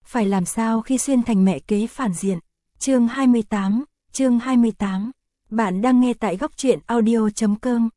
phải làm sao khi xuyên thành mẹ kế phản diện. Chương 28. Bạn đang nghe tại góc truyện audio.com.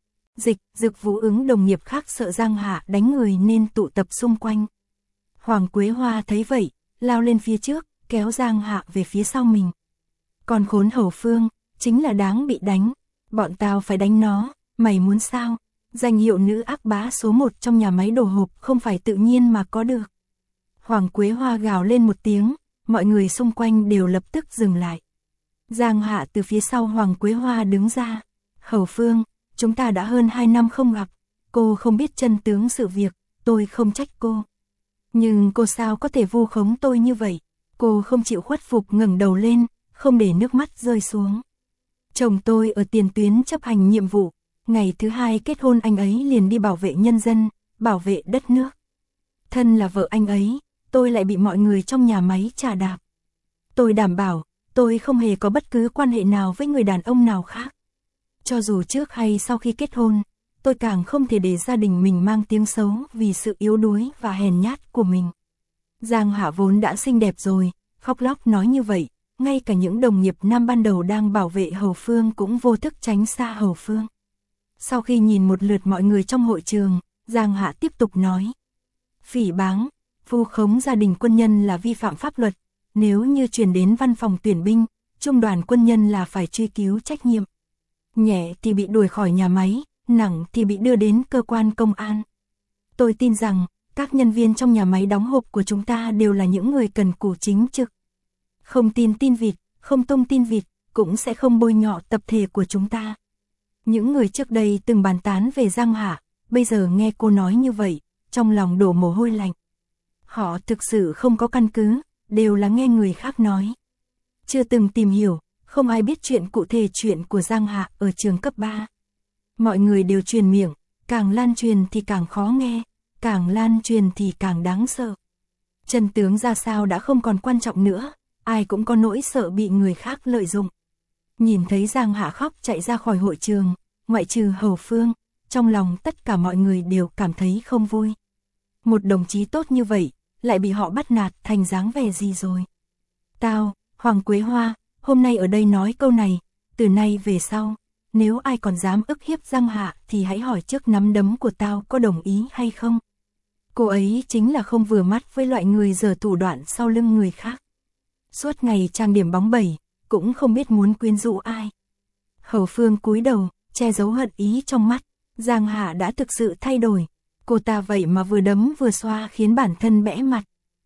Dực Vũ ứng đồng nghiệp khác sợ Giang Hạ đánh người nên tụ tập xung quanh. Hoàng Quế Hoa thấy vậy, lao lên phía trước, kéo Giang Hạ về phía sau mình. Còn khốn Hầu Phương, chính là đáng bị đánh. Bọn tao phải đánh nó, mày muốn sao? Danh hiệu nữ ác bá số 1 trong nhà máy đồ hộp không phải tự nhiên mà có được. Hoàng Quế Hoa gào lên một tiếng, mọi người xung quanh đều lập tức dừng lại. Giang Hạ từ phía sau Hoàng Quế Hoa đứng ra. Hầu Phương, chúng ta đã hơn 2 năm không gặp, cô không biết chân tướng sự việc, tôi không trách cô. Nhưng cô sao có thể vu khống tôi như vậy? Cô không chịu khuất phục ngẩng đầu lên, không để nước mắt rơi xuống. Chồng tôi ở tiền tuyến chấp hành nhiệm vụ, ngày thứ 2 kết hôn anh ấy liền đi bảo vệ nhân dân, bảo vệ đất nước. Thân là vợ anh ấy, tôi lại bị mọi người trong nhà máy chà đạp. Tôi đảm bảo, tôi không hề có bất cứ quan hệ nào với người đàn ông nào khác. Cho dù trước hay sau khi kết hôn, tôi càng không thể để gia đình mình mang tiếng xấu vì sự yếu đuối và hèn nhát của mình. Giang Hạ vốn đã xinh đẹp rồi, khóc lóc nói như vậy, ngay cả những đồng nghiệp nam ban đầu đang bảo vệ Hầu Phương cũng vô thức tránh xa Hầu Phương. Sau khi nhìn một lượt mọi người trong hội trường, Giang Hạ tiếp tục nói. Phỉ báng, vu khống gia đình quân nhân là vi phạm pháp luật, nếu như truyền đến văn phòng tuyển binh, trung đoàn quân nhân là phải truy cứu trách nhiệm. Nhẹ thì bị đuổi khỏi nhà máy, nặng thì bị đưa đến cơ quan công an. Tôi tin rằng, các nhân viên trong nhà máy đóng hộp của chúng ta đều là những người cần cù chính trực. Không tin vịt, không tung tin vịt, cũng sẽ không bôi nhọ tập thể của chúng ta. Những người trước đây từng bàn tán về Giang Hạ, bây giờ nghe cô nói như vậy, trong lòng đổ mồ hôi lạnh. Họ thực sự không có căn cứ, đều là nghe người khác nói. Chưa từng tìm hiểu, không ai biết chuyện cụ thể chuyện của Giang Hạ ở trường cấp 3. Mọi người đều truyền miệng, càng lan truyền thì càng khó nghe, càng lan truyền thì càng đáng sợ. Chân tướng ra sao đã không còn quan trọng nữa, ai cũng có nỗi sợ bị người khác lợi dụng. Nhìn thấy Giang Hạ khóc chạy ra khỏi hội trường, ngoại trừ Hầu Phương, trong lòng tất cả mọi người đều cảm thấy không vui. Một đồng chí tốt như vậy, lại bị họ bắt nạt thành dáng vẻ gì rồi. Tao, Hoàng Quế Hoa, hôm nay ở đây nói câu này, từ nay về sau, nếu ai còn dám ức hiếp Giang Hạ thì hãy hỏi trước nắm đấm của tao có đồng ý hay không. Cô ấy chính là không vừa mắt với loại người giở thủ đoạn sau lưng người khác. Suốt ngày trang điểm bóng bẩy, cũng không biết muốn quyến rũ ai. Hầu Phương cúi đầu, che giấu hận ý trong mắt. Giang Hạ đã thực sự thay đổi. Cô ta vậy mà vừa đấm vừa xoa khiến bản thân bẽ mặt.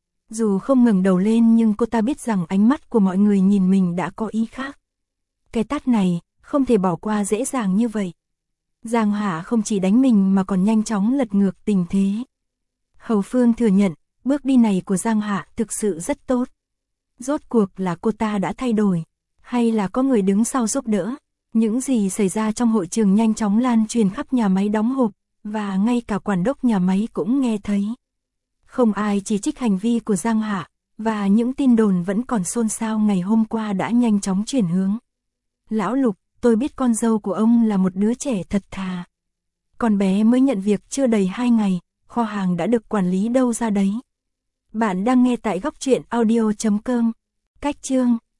Dù không ngẩng đầu lên nhưng cô ta biết rằng ánh mắt của mọi người nhìn mình đã có ý khác. Cái tát này, không thể bỏ qua dễ dàng như vậy. Giang Hạ không chỉ đánh mình mà còn nhanh chóng lật ngược tình thế. Hầu Phương thừa nhận, bước đi này của Giang Hạ thực sự rất tốt. Rốt cuộc là cô ta đã thay đổi, hay là có người đứng sau giúp đỡ. Những gì xảy ra trong hội trường nhanh chóng lan truyền khắp nhà máy đóng hộp, và ngay cả quản đốc nhà máy cũng nghe thấy. Không ai chỉ trích hành vi của Giang Hạ, và những tin đồn vẫn còn xôn xao ngày hôm qua đã nhanh chóng chuyển hướng. Lão Lục, tôi biết con dâu của ông là một đứa trẻ thật thà. Con bé mới nhận việc chưa đầy 2 ngày, kho hàng đã được quản lý đâu ra đấy. Bạn đang nghe tại góc truyện audio.com. Cách chương